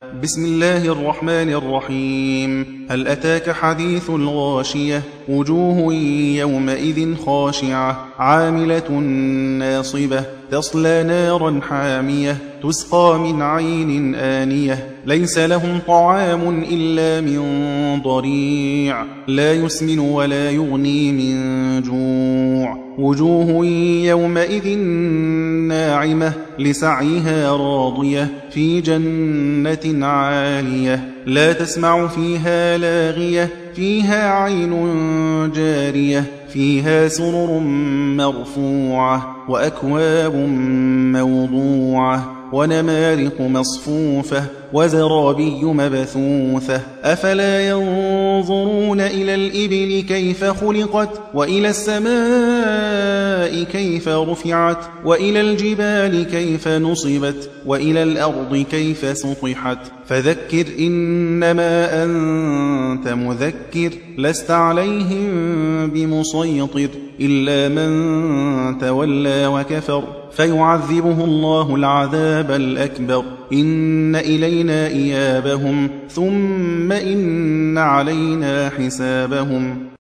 بسم الله الرحمن الرحيم. هل أتاك حديث الغاشية؟ وجوه يومئذ خاشعة عاملة ناصبة تصلى نارا حامية تسقى من عين آنية ليس لهم طعام إلا من ضريع لا يسمن ولا يغني من جوع. وجوه يومئذ ناعمة لسعيها راضية في جنة عالية لا تسمع فيها لاغية فيها عين جارية فيها سرر مرفوعة وأكواب موضوعة ونمارق مصفوفة وزرابي مبثوثة أفلا ينظرون إلى الإبل كيف خلقت وإلى السماء كيف رفعت وإلى الجبال كيف نصبت وإلى الأرض كيف سطحت فذكر إنما أنت مذكر لست عليهم بمسيطر إلا من تولى وكفر فيعذبه الله العذاب الأكبر إن إلينا إيابهم ثم إن علينا حسابهم.